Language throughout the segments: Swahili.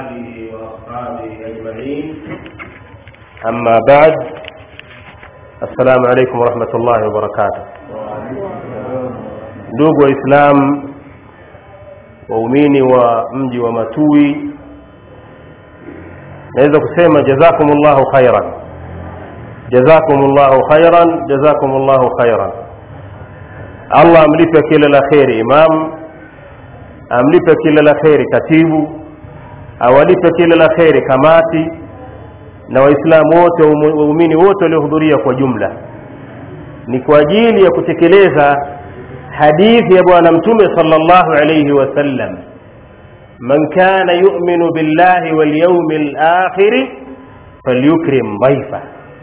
آله وأصحابه أجمعين. أما بعد، السلام عليكم ورحمة الله وبركاته. ndugu Islam, waumini wa mji wa Matui, naweza kusema jazakumullahu khairan, jazakumullahu khairan, jazakumullahu khairan. Allah amlipe kila la khairi imam, amlipe kila la khairi katibu, awalipe kila la khairi kamati, na waislamu wote, waumini wote waliohudhuria kwa jumla. Ni kwa ajili ya kutekeleza hadithi ya bwana mtume sallallahu alayhi wasallam, man kana yu'minu billahi wal yawmil akhir falyukrim dhayfa.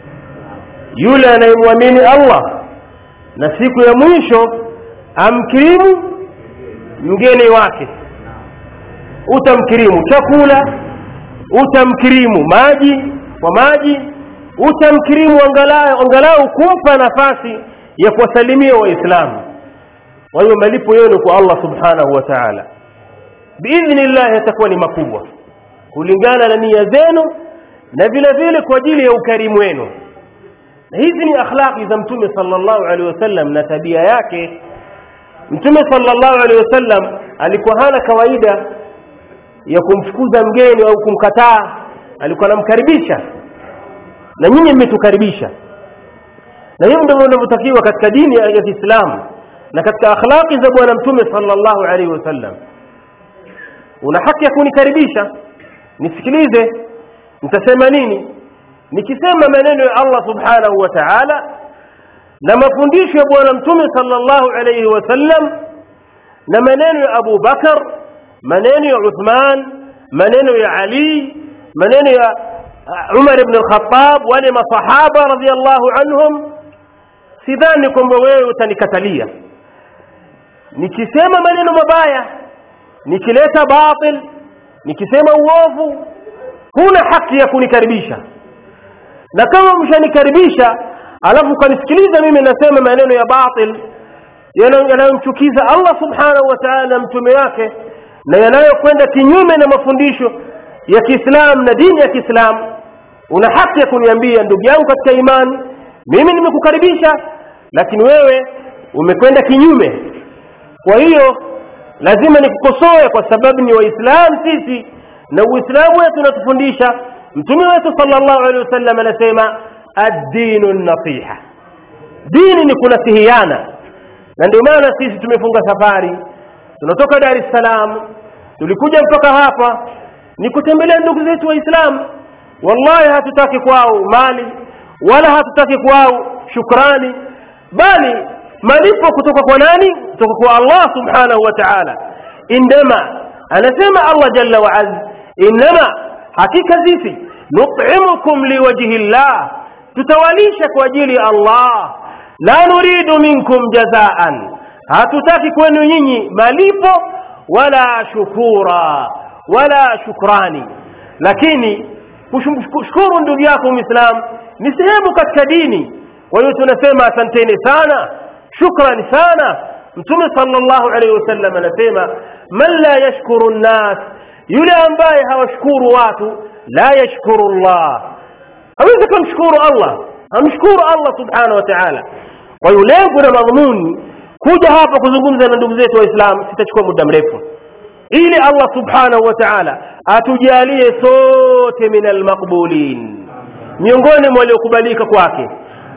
Yule anayemwamini Allah na siku ya mwisho amkirimu mgeni wake. Utamkirimu chakula, utamkirimu maji kwa maji, utamkirimu angalau kumpa nafasi ya kuwasalimia waislamu. Kwa hiyo malipo yenu kwa Allah subhanahu wa ta'ala biidhnillah yatakuwa ni makubwa kulingana na nia zenu, na vile vile kwa ajili ya ukarimu wenu. Na hizi ni akhlaqi za mtume sallallahu alaihi wasallam na tabia yake. Mtume sallallahu alaihi wasallam alikuwa hana kawaida ya kumfukuza mgeni au kumkataa, alikuwa anamkaribisha. Na nyinyi mmetukaribisha, na hiyo ndio inavyotakiwa katika dini ya Kiislamu na katika akhlaqi za bwana mtume sallallahu alaihi wasallam. Una haki ya kunikaribisha. Nisikilize nitasema nini. Nikisema maneno ya Allah subhanahu wa ta'ala na mafundisho ya bwana mtume sallallahu alaihi wasallam na maneno ya Abu Bakar, maneno ya Uthman, maneno ya Ali, maneno ya Umar ibn al-Khattab, wale masahaba radhiyallahu anhum, sidhani kwamba wewe utanikatalia. Nikisema maneno mabaya, nikileta batil, nikisema uovu, huna haki ya kunikaribisha. Na kama mshanikaribisha alafu kanisikiliza mimi nasema maneno ya batil yanayomchukiza Allah subhanahu wa ta'ala na mtume wake, na yanayokwenda kinyume na mafundisho ya Kiislamu na dini ya Kiislamu, una haki ya kuniambia, ndugu yangu katika imani, mimi nimekukaribisha lakini wewe umekwenda kinyume. Kwa hiyo lazima nikukosoe kwa sababu ni waislamu sisi, na uislamu wetu unatufundisha. Mtume wetu sallallahu alaihi wasallam anasema ad-dinu an-nasiha, dini ni kunasihiana. Na ndio maana sisi tumefunga safari, tunatoka Dar es Salaam tulikuja mpaka hapa ni kutembelea ndugu zetu waislamu. Wallahi hatutaki kwao mali wala hatutaki kwao shukrani, bali malipo kutoka kwa nani? Kutoka kwa Allah subhanahu wa ta'ala. Indama anasema Allah jalla wa azza, inma hakika sisi nut'imukum liwajhi Allah, tutawalisha kwa ajili ya Allah, la nuridu minkum jazaan, hatutaki kwenu nyinyi malipo wala shukura wala shukrani. Lakini kushukuru ndugu yako Muislamu ni sehemu katika dini. Kwa hiyo tunasema asanteni sana, shukrani sana. Mtume sallallahu alaihi wasallam anasema man la yashkuru an-nas, yule ambaye hawashukuru watu, la yashkuru Allah, hawezi kumshukuru Allah, amshukuru Allah subhanahu wa ta'ala. Kwa hiyo lengo na madhumuni kuja hapa kuzungumza na ndugu zetu waislamu, sitachukua muda mrefu, ili Allah subhanahu wa ta'ala atujalie sote minal maqbulin, miongoni mwa waliokubalika kwake.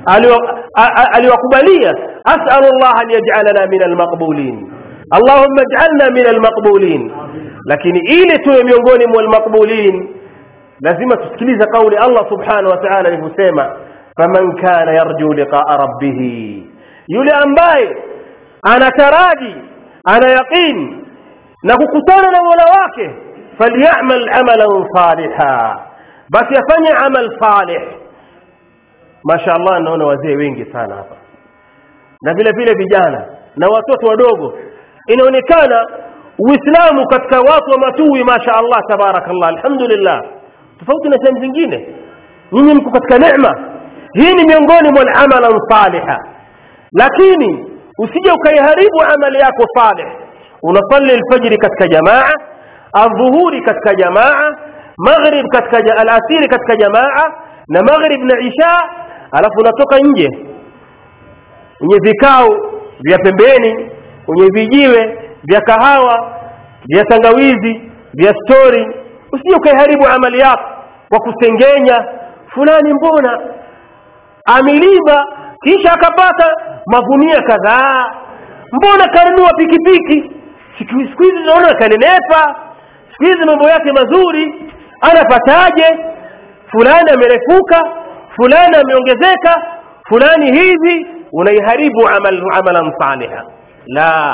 aliwakubalia. As'alullah an yaj'alana minal maqbulin, Allahumma ij'alna minal maqbulin. Lakini ili tuwe miongoni mwa al-maqbulin lazima tusikilize kauli Allah subhanahu wa ta'ala alivyosema, faman kana yarju liqa'a rabbih, yule ambaye anataraji, ana yaqeen na kukutana na Mola wake, falyamal amalan salihan, basi afanye amal salih. Mashaallah, naona wazee wengi sana hapa na vile vile vijana na watoto wadogo. Inaonekana Uislamu katika watu wa Matui, mashaallah, tabarakallah, alhamdulillah, tofauti na sehemu zingine. Nyinyi mko katika neema. Hii ni miongoni mwa amalan saliha, lakini usije ukaiharibu amali yako salih. Unasali alfajr katika jamaa, adhuhuri katika jamaa, maghrib katika alasiri katika jamaa na maghrib na isha, alafu unatoka nje kwenye vikao vya pembeni, kwenye vijiwe vya kahawa, vya tangawizi, vya story. Usije ukaharibu amali yako kwa kusengenya fulani mbona ameliba kisha akapata magunia kadhaa, mbona kanunua pikipiki, siku hizi naona kanenepa, siku hizi mambo yake mazuri, anapataje? Fulani amerefuka, fulani ameongezeka, fulani hivi. Unaiharibu amalan saliha. La,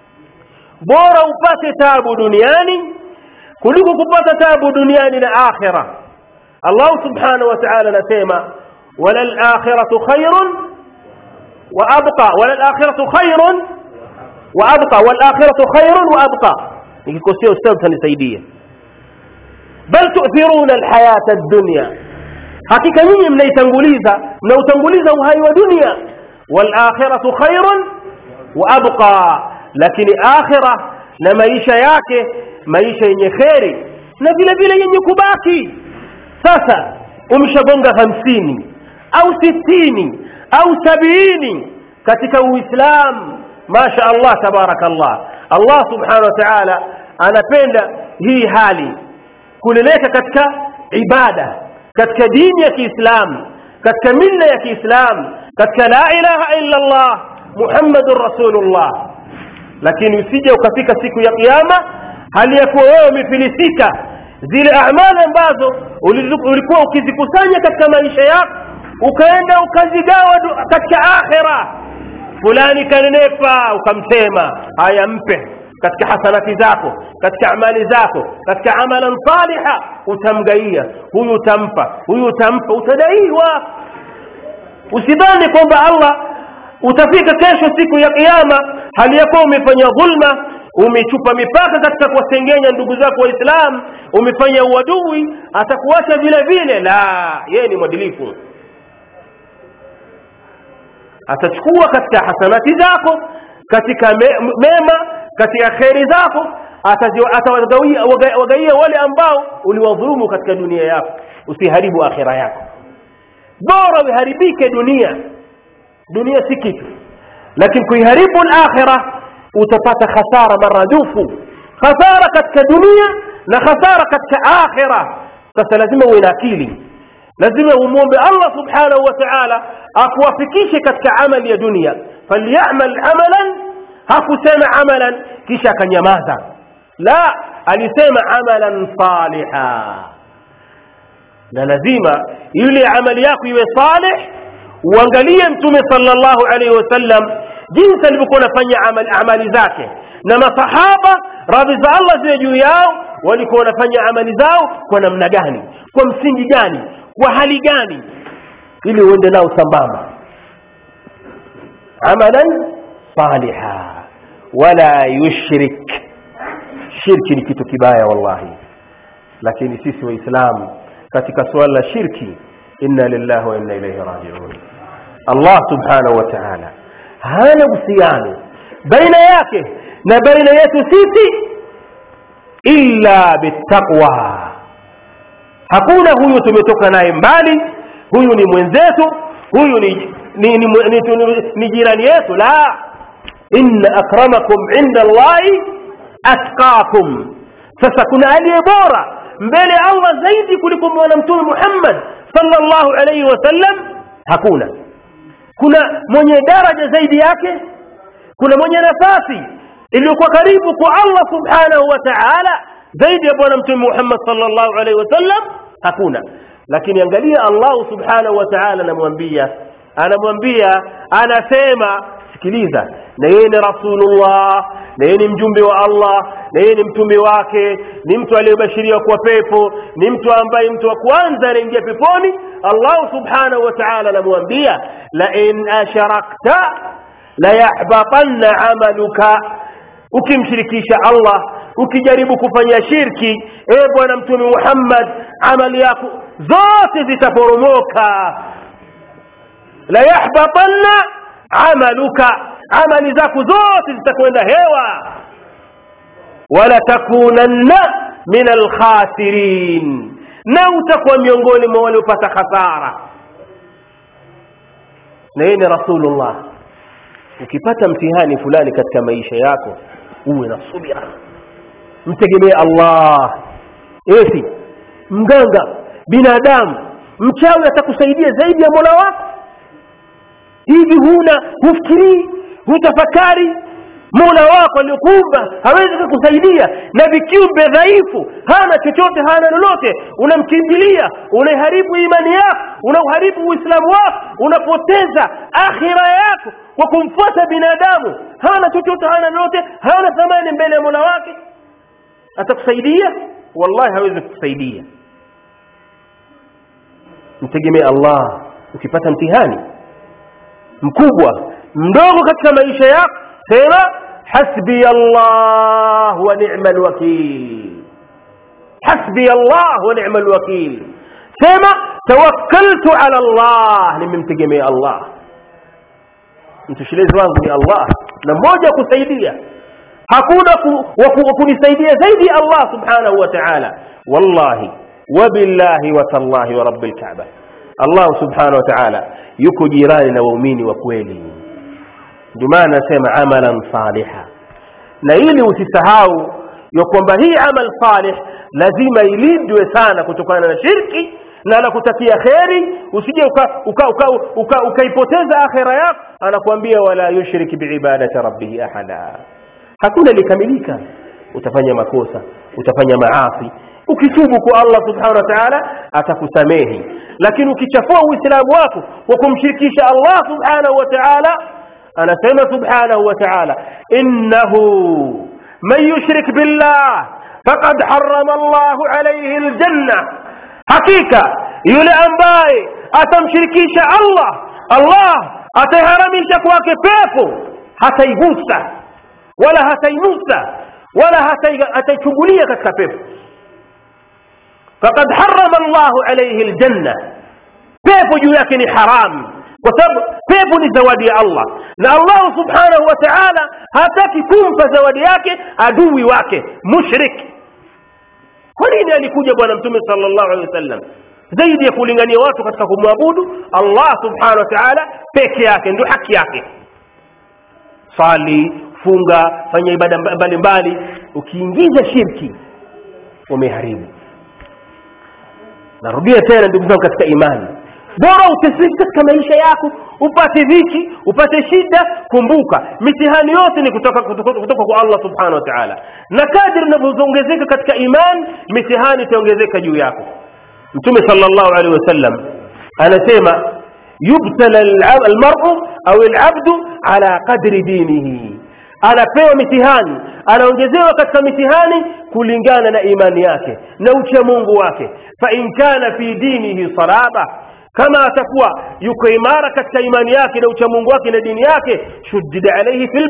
bora upate taabu duniani kuliko kupata taabu duniani na akhirah. Allah subhanahu wa ta'ala anasema walal akhiratu khairun wa abqa, walal akhiratu khairun wa abqa, wal akhiratu khairun wa abqa. nikikosea ustadhi tanisaidia. Bal tu'thiruna alhayata ad-dunya, hakika nyinyi mnautanguliza uhai wa dunia. Wal akhiratu khairun wa abqa, lakini akhirah na maisha yake maisha yenye khairi na vile vile yenye kubaki. Sasa umeshagonga 50 au 60 au 70 katika Uislamu, masha Allah tabarakallah. Allah subhanahu wa ta'ala anapenda hii hali kuleleka katika ibada, katika dini ya Kiislamu, katika mila ya Kiislamu, katika la ilaha illa Allah Muhammadur Rasulullah. Lakini usije ukafika siku ya kiyama hali ya kuwa wewe umefilisika zile amali ambazo ulikuwa ukizikusanya katika maisha yako, ukaenda ukazigawa katika akhirah. Fulani kanenepa, ukamsema haya mpe katika hasanati zako, katika amali zako, katika amalan saliha, utamgaia huyu, utampa huyu, utampa, utadaiwa. Usidhani kwamba Allah utafika kesho siku ya kiyama hali yako umefanya dhulma, umechupa mipaka katika kuwasengenya ndugu zako Waislamu, umefanya uadui, atakuacha vile vile. La, yeye ni mwadilifu, atachukua katika hasanati zako, katika mema, katika khairi zako, atawagaia wale ambao uliwadhulumu katika dunia yako. Usiharibu akhira yako, bora uharibike dunia si kitu, lakini kuiharibu al-akhirah utapata khasara maradufu, khasara katika dunia na khasara katika akhirah. Sasa lazima uwe na akili, lazima umuombe Allah subhanahu wa ta'ala akuwafikishe katika amali ya dunia. Falyamal amalan, hakusema amalan kisha akanyamaza, la, alisema amalan saliha. Na lazima yule amali yako iwe salih. Uangalie Mtume sallallahu alayhi wasallam jinsi alivyokuwa anafanya amali zake, na masahaba radhi za Allah ziwe juu yao walikuwa wanafanya amali zao kwa namna gani, kwa msingi gani, kwa hali gani, ili uende nao sambamba. Amalan saliha wala yushrik. Shirki ni kitu kibaya wallahi, lakini sisi waislamu katika swala la shirki, inna lillahi wa inna ilayhi raji'un. Allah subhanahu wa ta'ala hana uhusiano baina yake na baina yetu sisi illa bittaqwa. Hakuna huyu tumetoka naye mbali, huyu ni mwenzetu, huyu ni jirani yetu. La, inna akramakum inda Allahi atqakum. Sasa kuna aliye bora mbele Allah zaidi kuliko Mtume Muhammad sallallahu alayhi wasallam? Hakuna. Kuna mwenye daraja zaidi yake? Kuna mwenye nafasi iliyokuwa karibu kwa Allah subhanahu wa ta'ala zaidi ya bwana Mtume Muhammad sallallahu alayhi wasallam? Hakuna. Lakini angalia Allah subhanahu wa ta'ala anamwambia, anasema, sikiliza, na yeye ni Rasulullah, na yeye ni mjumbe wa Allah, na yeye ni mtume wake, ni mtu aliyebashiriwa kwa pepo, ni mtu ambaye mtu wa kwanza anaingia peponi. Allah subhanahu wa ta'ala anamwambia, la in asharakta la yahbatanna amaluka. Ukimshirikisha Allah, ukijaribu kufanya shirki, bwana Mtume Muhammad, amali yako zote zitaporomoka. La yahbatanna amaluka, amali zako zote zitakwenda hewa. Wala takunanna min alkhasirin, na utakuwa miongoni mwa wale upata hasara. Na yeye ni Rasulullah. Ukipata mtihani fulani katika maisha yako, uwe na subira, mtegemee Allah. Eti mganga, binadamu, mchawi atakusaidia zaidi ya Mola wako? Hivi hufikiri, hutafakari Mola wako aliyokuumba hawezi kukusaidia, na vikiumbe dhaifu, hana chochote, hana lolote, unamkimbilia, unaharibu imani yako, unaharibu Uislamu wako, unapoteza akhira yako kwa kumfuata binadamu hana chochote, hana lolote, hana thamani mbele ya Mola wake. Atakusaidia? Wallahi hawezi kukusaidia. Mtegemee Allah. Ukipata mtihani mkubwa, mdogo katika maisha yako, sema hasbi Allah wa ni'mal wakeel. Hasbi Allah wa ni'mal wakeel. Sema tawakkaltu ala Allah, nimemtegemea Allah. Mtoshelezi wangu ni Allah, na mmoja kusaidia, hakuna kunisaidia zaidi Allah subhanahu wa ta'ala. Wallahi wa billahi wa tallahi wa rabbil Kaaba, Allah subhanahu wa ta'ala yuko jirani na waumini wa kweli. Ndio maana nasema amalan saliha, na ili usisahau ya kwamba hii amal salih lazima ilindwe sana kutokana na shirki na nakutakia khairi. Usije ukaipoteza akhira yako. Anakuambia wala yushrik biibadati rabbih ahada. Hakuna likamilika, utafanya makosa, utafanya maasi. Ukitubu kwa Allah subhanahu wa ta'ala atakusamehi, lakini ukichafua uislamu wako kwa kumshirikisha Allah subhanahu wa ta'ala, anasema subhanahu wa ta'ala, innahu man yushrik billah faqad harrama Allahu alayhi aljanna, hakika yule ambaye atamshirikisha Allah, Allah ataharamisha kwake pepo, hataigusa wala hatainusa wala hataichungulia katika pepo. faqad harrama Allahu alayhi aljanna, pepo juu yake ni haram, kwa sababu pepo ni zawadi ya Allah, na Allah subhanahu wa ta'ala hataki kumpa zawadi yake adui wake mushrik. Kwa nini alikuja bwana mtume sallallahu alaihi wasallam? Zaidi ya kulingania watu katika kumwabudu Allah subhanahu wa ta'ala peke yake, ndio haki yake. Sali, funga, fanya ibada mbalimbali. Ukiingiza shirki umeharibu. Narudia tena ndugu zangu katika imani, bora uteseke katika maisha yako, upate dhiki, upate shida, kumbuka mitihani yote ni kutoka kwa Allah subhanahu wa ta'ala, na kadri unavyoongezeka katika imani mitihani itaongezeka juu yako. Mtume sallallahu alaihi wasallam anasema yubtala almar'u au al'abdu ala qadri dinihi, anapewa mitihani, anaongezewa katika mitihani kulingana na imani yake na ucha Mungu wake. Fa in kana fi dinihi salaba, kama atakuwa yuko imara katika imani yake na ucha Mungu wake na dini yake, shuddida alayhi fil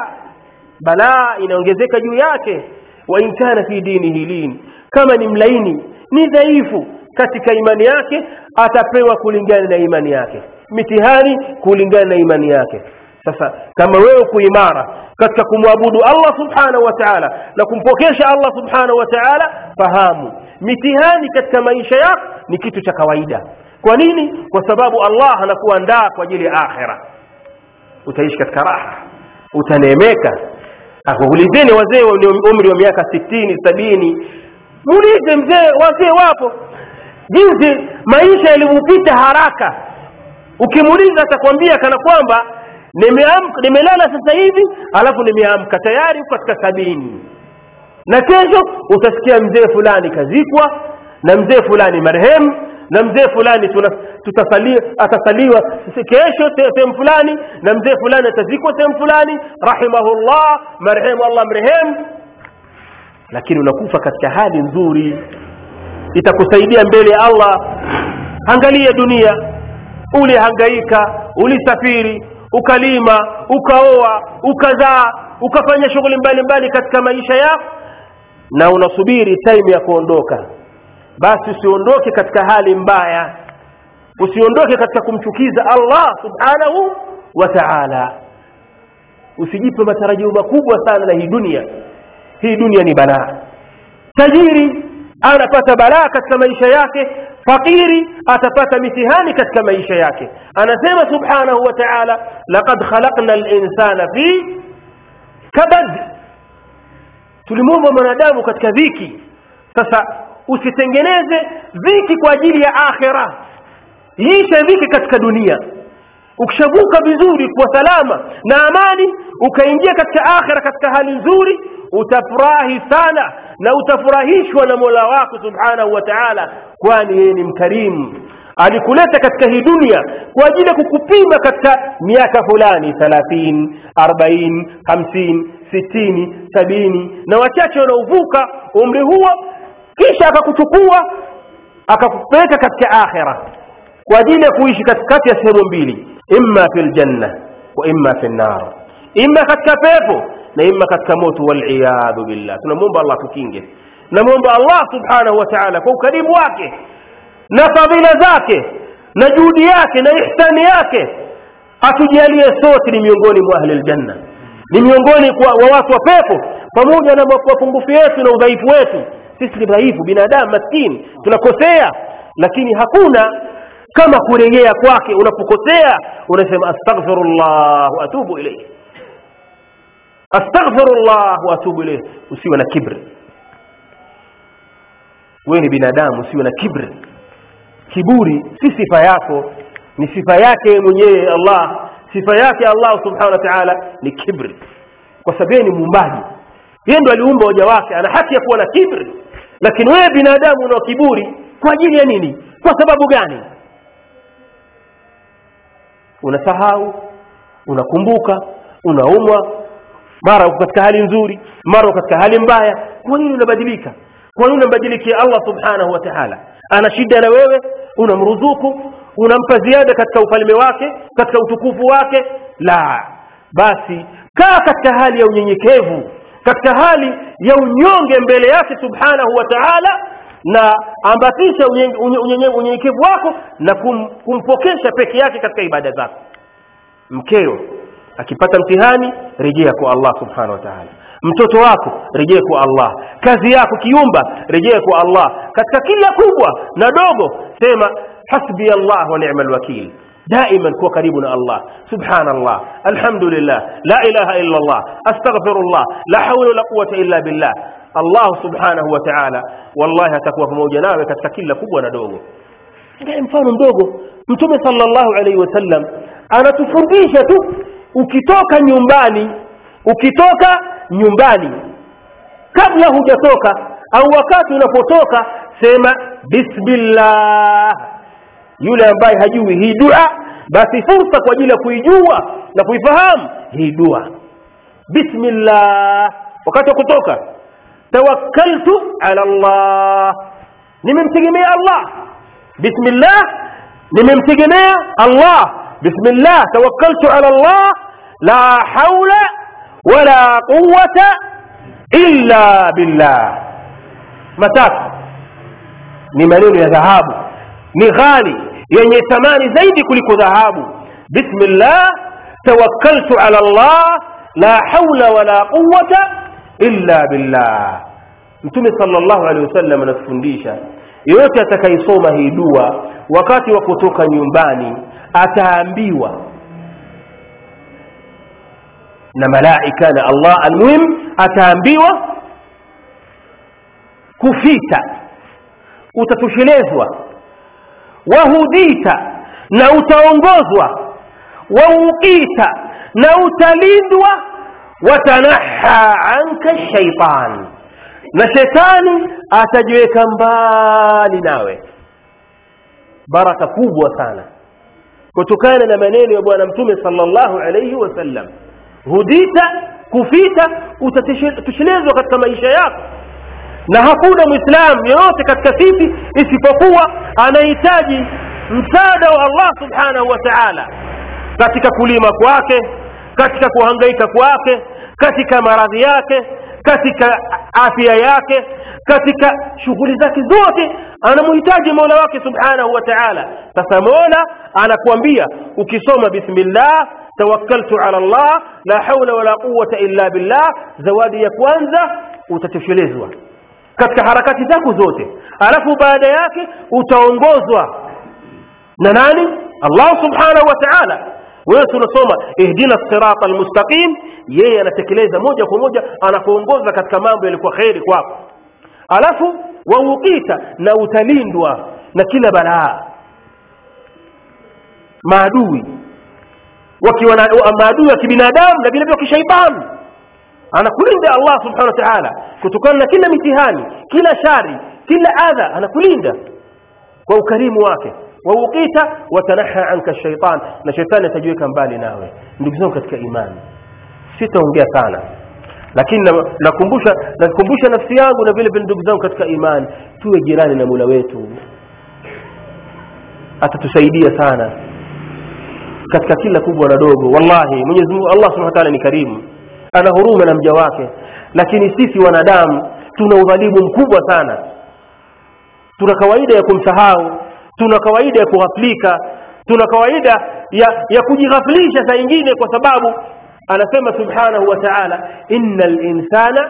bala inaongezeka juu yake. Wa in kana fi dinihi lin, kama ni mlaini, ni dhaifu katika imani yake, atapewa kulingana na imani yake, mitihani kulingana na imani yake. Sasa kama wewe kuimara katika kumwabudu Allah subhanahu wa ta'ala na kumpokesha Allah subhanahu wa ta'ala, fahamu mitihani katika maisha yako ni kitu cha kawaida. Kwa nini? Kwa sababu Allah anakuandaa kwa ajili ya akhira. Utaishi katika raha, utaneemeka. Ulizeni wazee wa umri wa miaka 60, 70, muulize mzee, wazee wapo, jinsi maisha yalivyopita haraka. Ukimuuliza atakwambia kana kwamba nimelala sasa hivi alafu nimeamka tayari katika 70, na kesho utasikia mzee fulani kazikwa, na mzee fulani marehemu, na mzee fulani atasaliwa kesho sehemu fulani, na mzee fulani atazikwa sehemu fulani, rahimahullah, marehemu, Allah mrehemu. Lakini unakufa katika hali nzuri, itakusaidia mbele ya Allah. Angalia dunia, ulihangaika, ulisafiri, ukalima, ukaoa, ukazaa, ukafanya shughuli mbalimbali katika maisha yako, na unasubiri time ya kuondoka. Basi usiondoke katika hali mbaya, usiondoke katika kumchukiza Allah subhanahu wa ta'ala. Usijipe matarajio makubwa sana na hii dunia. Hii dunia ni balaa, tajiri anapata balaa katika maisha yake, fakiri atapata mitihani katika maisha yake. Anasema subhanahu wa ta'ala, laqad khalaqna al-insana fi kabad, tulimuumba mwanadamu katika dhiki. Sasa usitengeneze dhiki kwa ajili ya akhira, isha dhiki katika dunia. Ukishavuka vizuri kwa salama na amani, ukaingia katika akhira katika hali nzuri, utafurahi sana na utafurahishwa na Mola wako subhanahu wa ta'ala, kwani yeye ni mkarimu. Alikuleta katika hii dunia kwa ajili ya kukupima katika miaka fulani, 30, 40, 50, 60, 70, na wachache wanaovuka umri huo, kisha akakuchukua akakupeleka katika akhira kwa ajili ya kuishi katikati ya sehemu mbili, imma fil janna wa imma fil nar, imma katika pepo na imma katika moto, wal iyad billah. Tunamuomba Allah tukinge, namuomba Allah subhanahu wa ta'ala kwa ukarimu wake na fadhila zake na juhudi yake na ihsani yake atujalie sote ni miongoni mwa ahli aljanna, ni miongoni wa watu wa pepo, pamoja na mapungufu yetu na udhaifu wetu. Sisi ni dhaifu, binadamu maskini, tunakosea, lakini hakuna kama kurejea kwake. Unapokosea unasema astaghfirullah wa atubu ilayhi, astaghfirullah wa atubu ilayhi. Usiwe na kibri, wewe ni binadamu, usiwe na kibri. Kiburi si sifa yako, ni sifa yake mwenyewe Allah. Sifa yake Allah subhanahu wa ta'ala ni kibri, kwa sababu ni muumbaji, yeye ndo aliumba waja wake, ana haki ya kuwa na kibri. Lakini wewe binadamu una kiburi kwa ajili ya nini? Kwa sababu gani? Unasahau, unakumbuka, unaumwa, mara uko katika hali nzuri, mara uko katika hali mbaya. Kwa nini unabadilika? Kwa nini unabadilikia Allah subhanahu wa ta'ala? Ana shida na wewe, unamruzuku, unampa ziada katika ufalme wake, katika utukufu wake. La, basi kaa katika hali ya unyenyekevu, katika hali ya unyonge mbele yake subhanahu wa ta'ala, na ambatisha unyenyekevu wako na kumpokesha peke yake katika ibada zako. Mkeo akipata mtihani, rejea kwa Allah subhanahu wa ta'ala. Mtoto wako, rejea kwa Allah. Kazi yako kiumba, rejea kwa Allah. Katika kila kubwa na dogo, sema hasbi Allah wa ni'mal wakil. دائما كو قريبنا الله. سبحان الله، الحمد لله، لا إله إلا الله، أستغفر الله، لا حول ولا قوة إلا بالله. الله سبحانه وتعالى والله atakuwa pamoja nawe katika kila kubwa na dogo. Ndio mfano mdogo Mtume sallallahu alayhi wasallam anatufundisha tu, ukitoka nyumbani kabla hujatoka au wakati unapotoka, sema bismillah. Yule ambaye hajui hii dua, basi fursa kwa ajili ya kuijua na kuifahamu hii dua. Bismillah wakati wa kutoka. Tawakkaltu ala Allah, nimemtegemea Allah. Bismillah, nimemtegemea Allah. Bismillah tawakkaltu ala Allah, la hawla wala quwwata illa billah. Matatu ni maneno ya dhahabu, ni ghali, yenye thamani zaidi kuliko dhahabu. Bismillah tawakkaltu ala Allah, la hawla wala quwwata illa billah. Mtume sallallahu alaihi wasallam anatufundisha, yote atakayesoma hii dua wakati wa kutoka nyumbani ataambiwa na malaika na Allah, almuhim ataambiwa kufita, utatoshelezwa, wahudita na utaongozwa, wauqita na utalindwa, watanaha anka shaitan, na shetani atajiweka mbali nawe. Baraka kubwa sana kutokana na maneno ya bwana Mtume sallallahu alayhi wasallam. Hudita, kufita, utatoshelezwa katika maisha yako. Na hakuna muislamu yote katika sisi isipokuwa anahitaji msaada wa Allah subhanahu wa ta'ala katika kulima kwake, katika kuhangaika kwake, katika maradhi yake, katika afya yake, katika shughuli zake zote anamhitaji Mola wake subhanahu wa ta'ala. Sasa Mola anakuambia ukisoma bismillah tawakkaltu ala Allah, la hawla wala quwwata illa billah, zawadi ya kwanza utatoshelezwa. katika harakati zako zote, alafu baada yake utaongozwa na nani? Allah subhanahu wa ta'ala. Wewe tunasoma ihdina siratal mustaqim, yeye anatekeleza moja kwa moja, anakuongoza katika mambo yalikuwa khairi kwako. Alafu wauqita, na utalindwa na kila balaa. Maadui wakiwa maadui wa kibinadamu na vile vile kishaitani, anakulinda Allah subhanahu wa ta'ala kutokana na kila mitihani, kila shari, kila adha, anakulinda kwa ukarimu wake. Wauqita watanaha anka shaitan, na shaitani atajiweka mbali nawe. Ndugu zangu katika imani, sitaongea sana, lakini nakumbusha nafsi yangu na vile vile ndugu zangu katika imani, tuwe jirani na Mola wetu. Atatusaidia sana katika kila kubwa na dogo. Wallahi Mwenyezi Mungu Allah Subhanahu wa Ta'ala ni karimu, ana huruma na mja wake, lakini sisi wanadamu tuna udhalimu mkubwa sana. Tuna kawaida ya kumsahau, tuna kawaida ya kughaflika, tuna kawaida ya kujighaflisha saa nyingine, kwa sababu anasema Subhanahu wa Ta'ala, innal insana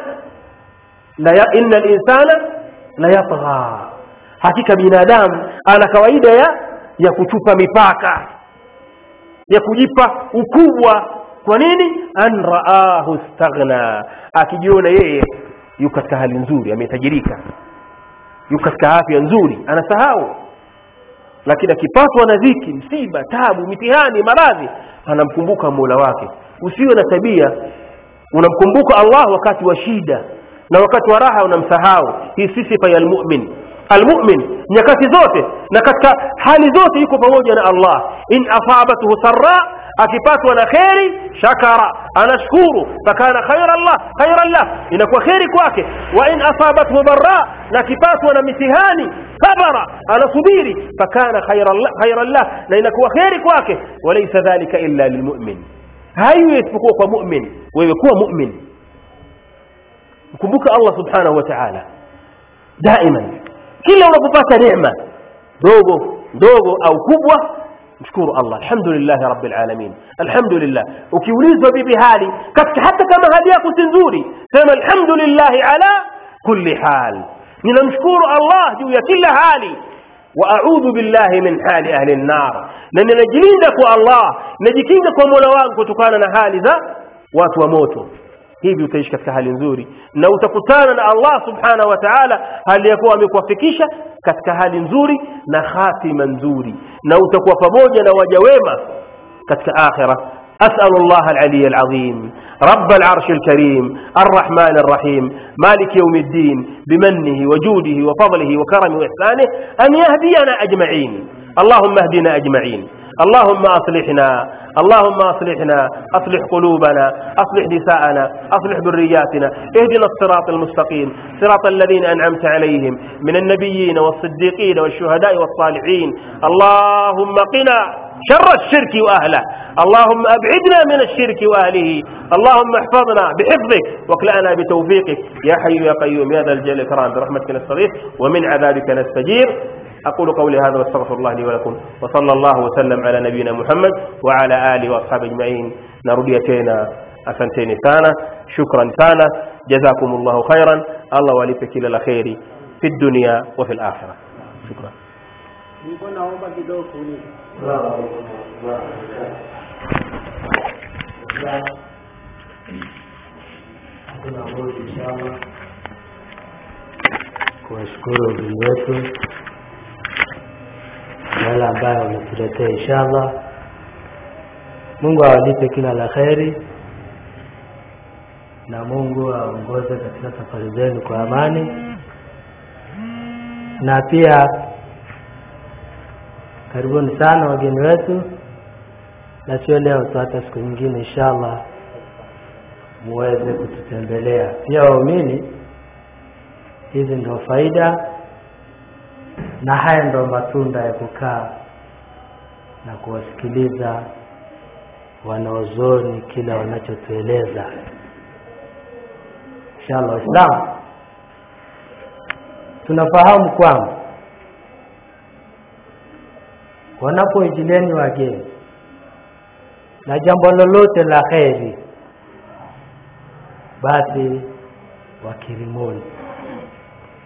la yatgha, hakika binadamu ana kawaida ya kuchupa mipaka, ya kujipa ukubwa. Kwa nini? An raahu istaghna, akijiona yeye yuko katika hali nzuri, ametajirika, yuko katika afya nzuri, anasahau. Lakini akipatwa na dhiki, msiba, taabu, mitihani, maradhi, anamkumbuka Mola wake. Usiwe na tabia unamkumbuka Allah wakati wa shida, na wakati wa raha unamsahau. Hii si sifa ya almu'min. Almu'min nyakati zote na katika hali zote yuko pamoja na Allah. In asabathu sarra, akipatwa na khairi, shakara, anashukuru, fakana khairan lah, inakuwa khairi kwake. Wa in asabathu darra, na akipatwa na mitihani, sabara, anasubiri, fakana khairan lah, na inakuwa khairi kwake. Walaysa dhalika illa lilmu'min, hayo isipokuwa kwa mu'min. Wewe kuwa mu'min, kumbuka Allah subhanahu wa ta'ala daima. Kila unapopata neema dogo au kubwa, mshukuru Allah, alhamdulillah rabbil alamin, alhamdulillah. Ukiulizwa bibi hali katika, hata kama hali yako si nzuri, sema alhamdulillah ala kulli hal, ninamshukuru Allah juu ya kila hali. Wa a'udhu billahi min hali ahli an-nar, na ninajilinda kwa Allah, najikinga kwa Mola wangu kutokana na hali za watu wa moto. Hivi utaishi katika hali nzuri, na utakutana na Allah subhanahu wa ta'ala hali yakuwa amekuwafikisha katika hali nzuri na khatima nzuri, na utakuwa pamoja na waja wema katika akhirah. أسأل الله العلي العظيم رب العرش الكريم الرحمن الرحيم مالك يوم الدين بمنه وجوده وفضله وكرمه وإحسانه أن يهدينا أجمعين. اللهم اهدنا أجمعين، اللهم أصلحنا، أصلح قلوبنا، أصلح نساءنا، أصلح ذرياتنا، اهدنا الصراط المستقيم، صراط الذين أنعمت عليهم من النبيين والصديقين والشهداء والصالحين. اللهم قنا شر الشرك وأهله، اللهم أبعدنا من الشرك وأهله، اللهم احفظنا بحفظك واكلأنا بتوفيقك يا حي يا قيوم يا ذا الجلال والإكرام، برحمتك نستغيث ومن عذابك نستجير. أقول قولي هذا واستغفر الله لي ولكم، وصلى الله وسلم على نبينا محمد وعلى آله وأصحابه أجمعين. نرudiyatena asanteni sana, shukran sana, jazakum Allahu khairan. Allah walipe kila la khairi fi dunya wa fil akhirah. Shukran. Niko naomba kidogo kuuliza. Kuna moja inshallah kuwashukuru wageni wetu wale ambao wametuletea inshallah. Mungu awalipe kila la kheri, na Mungu aongoze katika safari zenu kwa amani, na pia karibuni sana wageni wetu, na sio leo tu, hata siku nyingine inshallah muweze kututembelea. Pia waumini, hizi ndio faida na haya ndio matunda ya kukaa na kuwasikiliza wanaozoni kila wanachotueleza. Inshallah Waislamu tunafahamu kwamba wanapoijilieni wageni na jambo lolote la kheri, basi wakirimuni.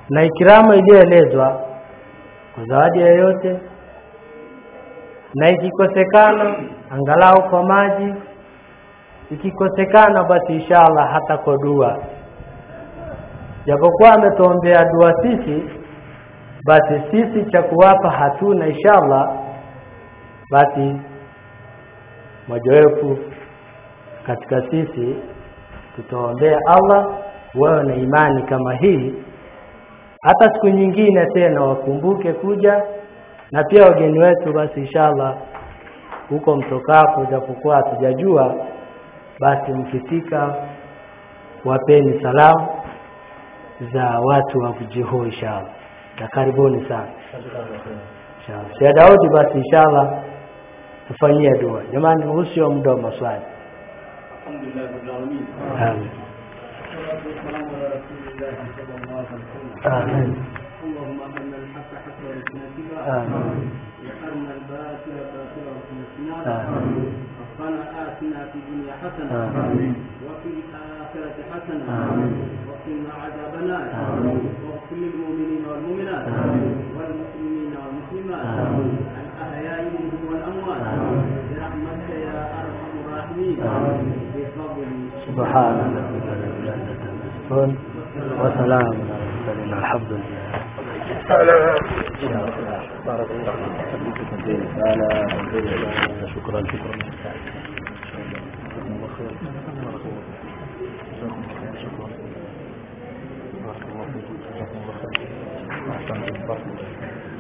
na ikrama iliyoelezwa kwa zawadi yoyote, na ikikosekana angalau kwa maji, ikikosekana basi inshallah hata kwa dua. Japokuwa ametuombea dua sisi, basi sisi cha kuwapa hatuna inshallah, basi mojawapo katika sisi tutaombea Allah wao na imani kama hii, hata siku nyingine tena wakumbuke kuja. Na pia wageni wetu basi inshallah huko mtokapo, japokuwa hatujajua, basi mkifika wapeni salamu za watu wa mji huu inshallah, na karibuni sana inshallah. Sheikh Daudi basi inshallah tufanyie dua. Jamani, usio muda wa maswali. Alhamdulillah rabbil alamin. Amin. آمين. اللهم أرنا الحق حقا وارزقنا اتباعه. آمين. وأرنا الباطل باطلا وارزقنا اجتنابه. آمين. ربنا آتنا في الدنيا حسنة وفي الآخرة حسنة وقنا عذاب النار. واغفر للمؤمنين والمؤمنات والمسلمين والمسلمات الأحياء منهم والأموات برحمتك يا أرحم الراحمين. بفضل سبحان ربك رب العزة عما يصفون وسلام على المرسلين الحمد لله. بارك الله فيك. شكرا.